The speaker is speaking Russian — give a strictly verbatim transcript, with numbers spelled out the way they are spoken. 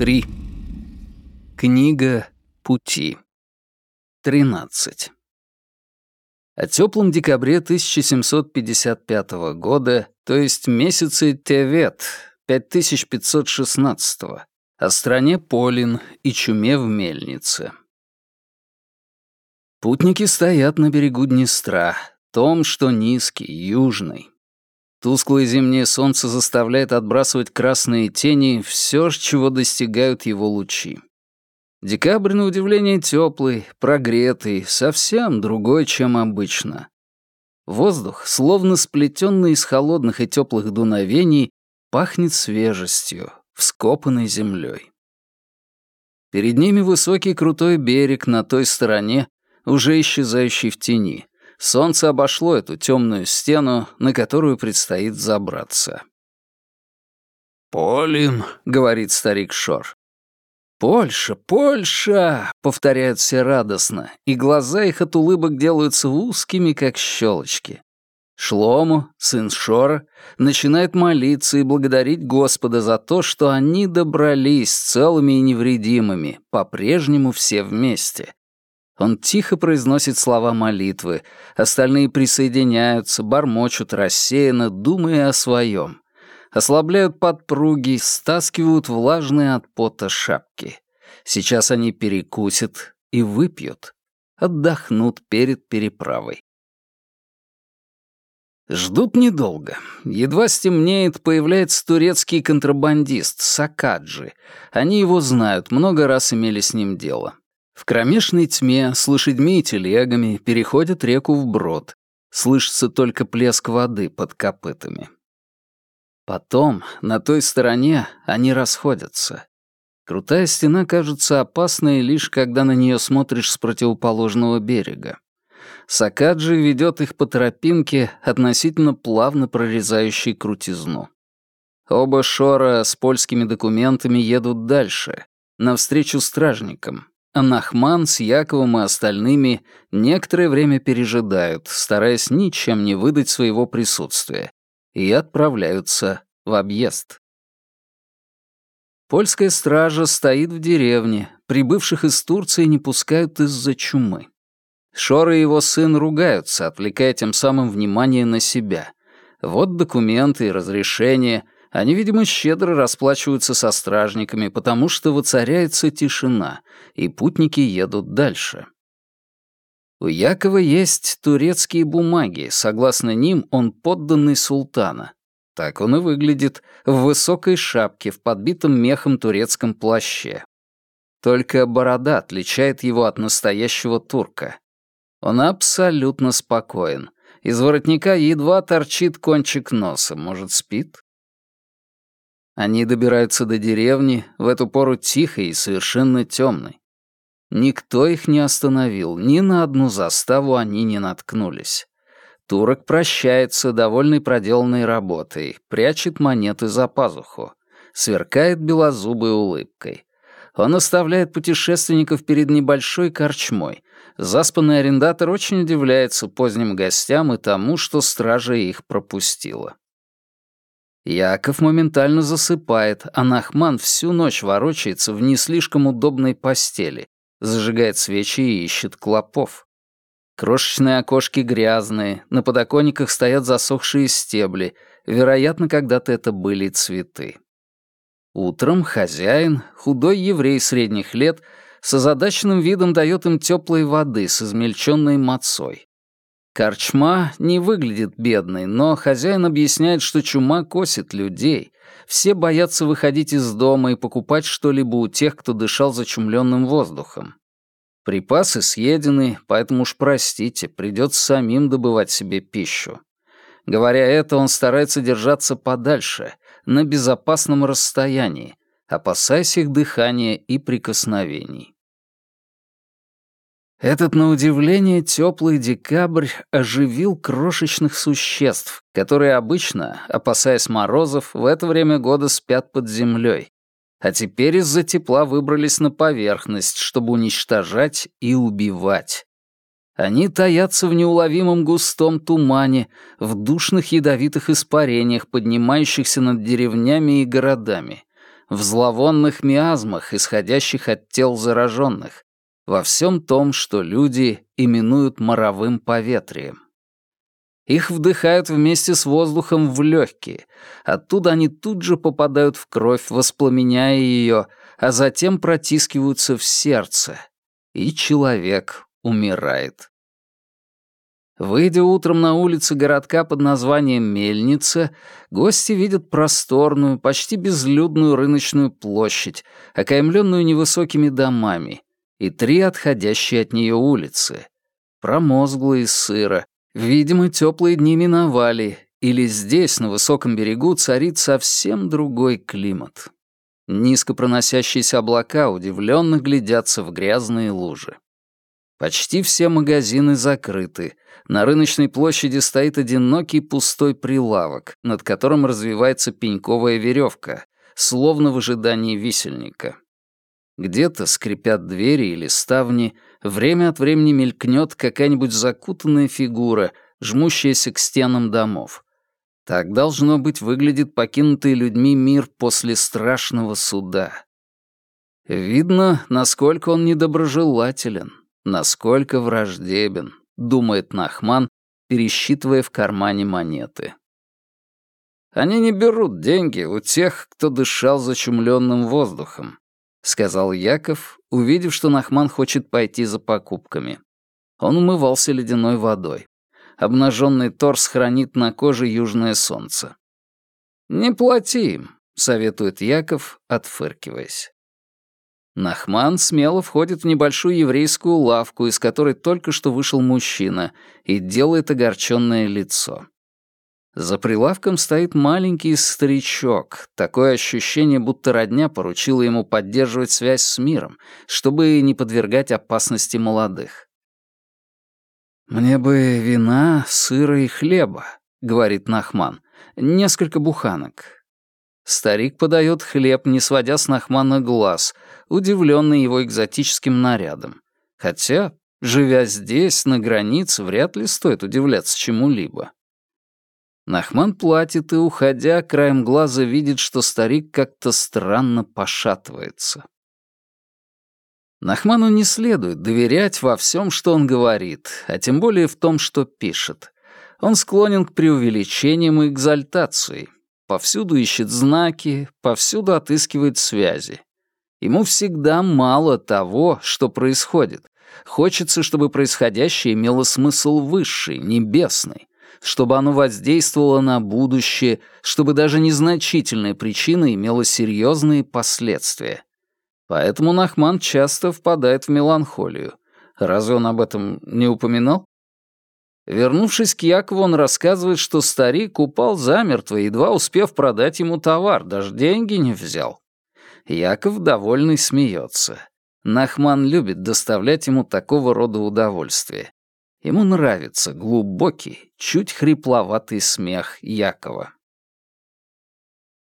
три. Книга пути. тринадцать. О теплом декабре тысяча семьсот пятьдесят пятого года, то есть месяце Тевет пять тысяч пятьсот шестнадцатого, о стране Полин и чуме в мельнице. Путники стоят на берегу Днестра, том, что низкий, южный. Тусклое зимнее солнце заставляет отбрасывать красные тени все, чего достигают его лучи. Декабрь, на удивление, теплый, прогретый, совсем другой, чем обычно. Воздух, словно сплетенный из холодных и теплых дуновений, пахнет свежестью, вскопанной землей. Перед ними высокий крутой берег на той стороне, уже исчезающий в тени. Солнце обошло эту темную стену, на которую предстоит забраться. «Полин», — говорит старик Шор. «Польша, Польша!» — повторяют все радостно, и глаза их от улыбок делаются узкими, как щелочки. Шлому, сын Шора, начинает молиться и благодарить Господа за то, что они добрались целыми и невредимыми, по-прежнему все вместе. Он тихо произносит слова молитвы, остальные присоединяются, бормочут рассеянно, думая о своем. Ослабляют подпруги, стаскивают влажные от пота шапки. Сейчас они перекусят и выпьют, отдохнут перед переправой. Ждут недолго. Едва стемнеет, появляется турецкий контрабандист Сакаджи. Они его знают, много раз имели с ним дело. В кромешной тьме с лошадьми и телегами переходят реку вброд. Слышится только плеск воды под копытами. Потом, на той стороне, они расходятся. Крутая стена кажется опасной, лишь когда на нее смотришь с противоположного берега. Сакаджи ведет их по тропинке, относительно плавно прорезающей крутизну. Оба Шора с польскими документами едут дальше, навстречу стражникам. А Нахман с Яковом и остальными некоторое время пережидают, стараясь ничем не выдать своего присутствия, и отправляются в объезд. Польская стража стоит в деревне, прибывших из Турции не пускают из-за чумы. Шор и его сын ругаются, отвлекая тем самым внимание на себя. Вот документы и разрешения. Они, видимо, щедро расплачиваются со стражниками, потому что воцаряется тишина, и путники едут дальше. У Якова есть турецкие бумаги, согласно ним он подданный султана. Так он и выглядит, в высокой шапке, в подбитом мехом турецком плаще. Только борода отличает его от настоящего турка. Он абсолютно спокоен. Из воротника едва торчит кончик носа, может, спит? Они добираются до деревни, в эту пору тихой и совершенно темной. Никто их не остановил, ни на одну заставу они не наткнулись. Турок прощается, довольный проделанной работой, прячет монеты за пазуху, сверкает белозубой улыбкой. Он оставляет путешественников перед небольшой корчмой. Заспанный арендатор очень удивляется поздним гостям и тому, что стража их пропустила. Яков моментально засыпает, а Нахман всю ночь ворочается в не слишком удобной постели, зажигает свечи и ищет клопов. Крошечные окошки грязные, на подоконниках стоят засохшие стебли, вероятно, когда-то это были цветы. Утром хозяин, худой еврей средних лет, с озадаченным видом дает им теплой воды с измельченной мацой. Корчма не выглядит бедной, но хозяин объясняет, что чума косит людей. Все боятся выходить из дома и покупать что-либо у тех, кто дышал зачумленным воздухом. Припасы съедены, поэтому уж простите, придется самим добывать себе пищу. Говоря это, он старается держаться подальше, на безопасном расстоянии, опасаясь их дыхания и прикосновений. Этот, на удивление, теплый декабрь оживил крошечных существ, которые обычно, опасаясь морозов, в это время года спят под землей, а теперь из-за тепла выбрались на поверхность, чтобы уничтожать и убивать. Они таятся в неуловимом густом тумане, в душных ядовитых испарениях, поднимающихся над деревнями и городами. в зловонных миазмах, исходящих от тел зараженных, во всем том, что люди именуют моровым поветрием. Их вдыхают вместе с воздухом в легкие, оттуда они тут же попадают в кровь, воспламеняя ее, а затем протискиваются в сердце, и человек умирает. Выйдя утром на улицы городка под названием Мельница, гости видят просторную, почти безлюдную рыночную площадь, окаймленную невысокими домами, и три отходящие от нее улицы. Промозглые сыро, видимо, теплые дни миновали, или здесь, на высоком берегу, царит совсем другой климат. Низко проносящиеся облака удивленно глядятся в грязные лужи. Почти все магазины закрыты. На рыночной площади стоит одинокий пустой прилавок, над которым развивается пеньковая веревка, словно в ожидании висельника. Где-то скрипят двери или ставни, время от времени мелькнет какая-нибудь закутанная фигура, жмущаяся к стенам домов. Так, должно быть, выглядит покинутый людьми мир после страшного суда. Видно, насколько он недоброжелателен, насколько враждебен, думает Нахман, пересчитывая в кармане монеты. «Они не берут деньги у тех, кто дышал зачумленным воздухом», — сказал Яков, увидев, что Нахман хочет пойти за покупками. Он умывался ледяной водой. Обнаженный торс хранит на коже южное солнце. «Не плати им», — советует Яков, отфыркиваясь. Нахман смело входит в небольшую еврейскую лавку, из которой только что вышел мужчина, и делает огорченное лицо. За прилавком стоит маленький старичок. Такое ощущение, будто родня поручила ему поддерживать связь с миром, чтобы не подвергать опасности молодых. «Мне бы вина, сыра и хлеба», — говорит Нахман. «Несколько буханок». Старик подает хлеб, не сводя с Нахмана глаз, удивленный его экзотическим нарядом. Хотя, живя здесь, на границе, вряд ли стоит удивляться чему-либо. Нахман платит и, уходя, краем глаза видит, что старик как-то странно пошатывается. Нахману не следует доверять во всем, что он говорит, а тем более в том, что пишет. Он склонен к преувеличениям и экзальтации. Повсюду ищет знаки, повсюду отыскивает связи. Ему всегда мало того, что происходит. Хочется, чтобы происходящее имело смысл высший, небесный, чтобы оно воздействовало на будущее, чтобы даже незначительная причина имела серьезные последствия. Поэтому Нахман часто впадает в меланхолию. Разве он об этом не упоминал? Вернувшись к Якову, он рассказывает, что старик упал замертво, едва успев продать ему товар, даже деньги не взял. Яков, довольный, смеется. Нахман любит доставлять ему такого рода удовольствие. Ему нравится глубокий, чуть хрипловатый смех Якова.